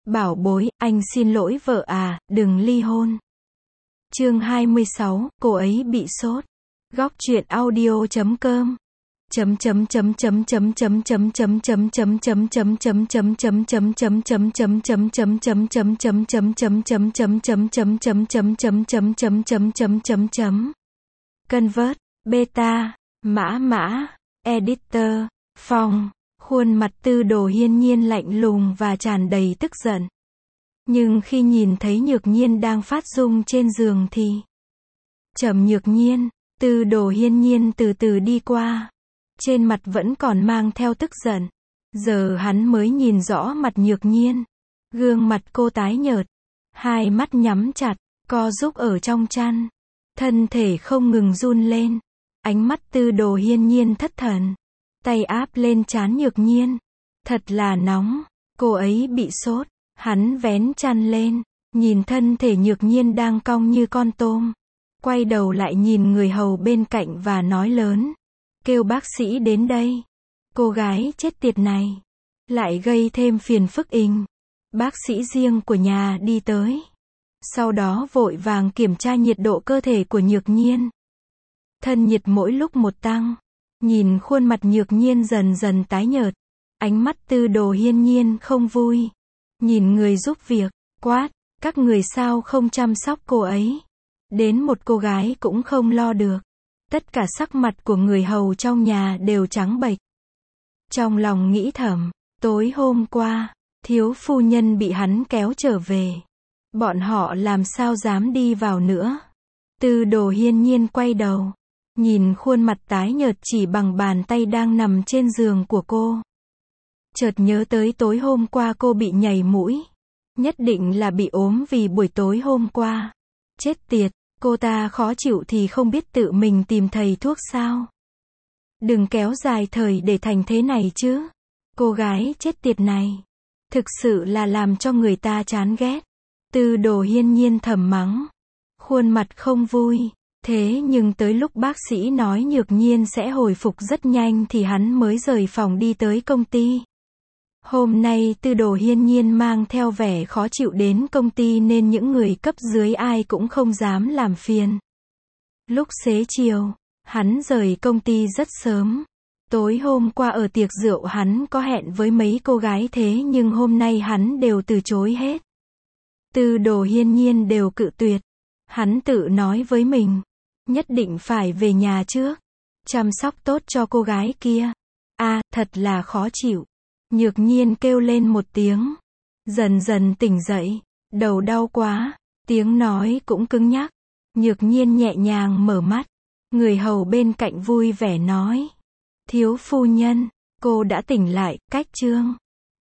Bảo bối, anh xin lỗi vợ à, đừng ly hôn. Chương 26, cô ấy bị sốt. Góc truyện audio.com Convert, beta, mã, editor, phòng. Khuôn mặt Tư Đồ Hiên Nhiên lạnh lùng và tràn đầy tức giận. Nhưng khi nhìn thấy Nhược Nhiên đang phát run trên giường thì Trầm Nhược Nhiên, Tư Đồ Hiên Nhiên từ từ đi qua. Trên mặt vẫn còn mang theo tức giận. Giờ hắn mới nhìn rõ mặt Nhược Nhiên. Gương mặt cô tái nhợt, hai mắt nhắm chặt, co rúm ở trong chăn. Thân thể không ngừng run lên. Ánh mắt Tư Đồ Hiên Nhiên thất thần. Tay áp lên trán Nhược Nhiên. Thật là nóng, cô ấy bị sốt. Hắn vén chăn lên, nhìn thân thể Nhược Nhiên đang cong như con tôm. Quay đầu lại nhìn người hầu bên cạnh và nói lớn. Kêu bác sĩ đến đây. Cô gái chết tiệt này lại gây thêm phiền phức inh. Bác sĩ riêng của nhà đi tới. Sau đó vội vàng kiểm tra nhiệt độ cơ thể của Nhược Nhiên. Thân nhiệt mỗi lúc một tăng. Nhìn khuôn mặt Nhược Nhiên dần dần tái nhợt. Ánh mắt Tư Đồ Hiên Nhiên không vui. Nhìn người giúp việc, quát, các người sao không chăm sóc cô ấy. Đến một cô gái cũng không lo được. Tất cả sắc mặt của người hầu trong nhà đều trắng bệch. Trong lòng nghĩ thầm, tối hôm qua, thiếu phu nhân bị hắn kéo trở về. Bọn họ làm sao dám đi vào nữa. Tư Đồ Hiên Nhiên quay đầu. Nhìn khuôn mặt tái nhợt chỉ bằng bàn tay đang nằm trên giường của cô. Chợt nhớ tới tối hôm qua cô bị nhảy mũi. Nhất định là bị ốm vì buổi tối hôm qua. Chết tiệt, cô ta khó chịu thì không biết tự mình tìm thầy thuốc sao. Đừng kéo dài thời để thành thế này chứ. Cô gái chết tiệt này. Thực sự là làm cho người ta chán ghét. Tư Đồ Hiên Nhiên thầm mắng. Khuôn mặt không vui. Thế nhưng tới lúc bác sĩ nói Nhược Nhiên sẽ hồi phục rất nhanh thì hắn mới rời phòng đi tới công ty. Hôm nay Tư Đồ Hiên Nhiên mang theo vẻ khó chịu đến công ty nên những người cấp dưới ai cũng không dám làm phiền. Lúc xế chiều, hắn rời công ty rất sớm. Tối hôm qua ở tiệc rượu hắn có hẹn với mấy cô gái thế nhưng hôm nay hắn đều từ chối hết. Tư Đồ Hiên Nhiên đều cự tuyệt. Hắn tự nói với mình, nhất định phải về nhà trước, chăm sóc tốt cho cô gái kia. Thật là khó chịu. Nhược Nhiên kêu lên một tiếng, dần dần tỉnh dậy, đầu đau quá, tiếng nói cũng cứng nhắc. Nhược Nhiên nhẹ nhàng mở mắt, người hầu bên cạnh vui vẻ nói, thiếu phu nhân, cô đã tỉnh lại, cách chương.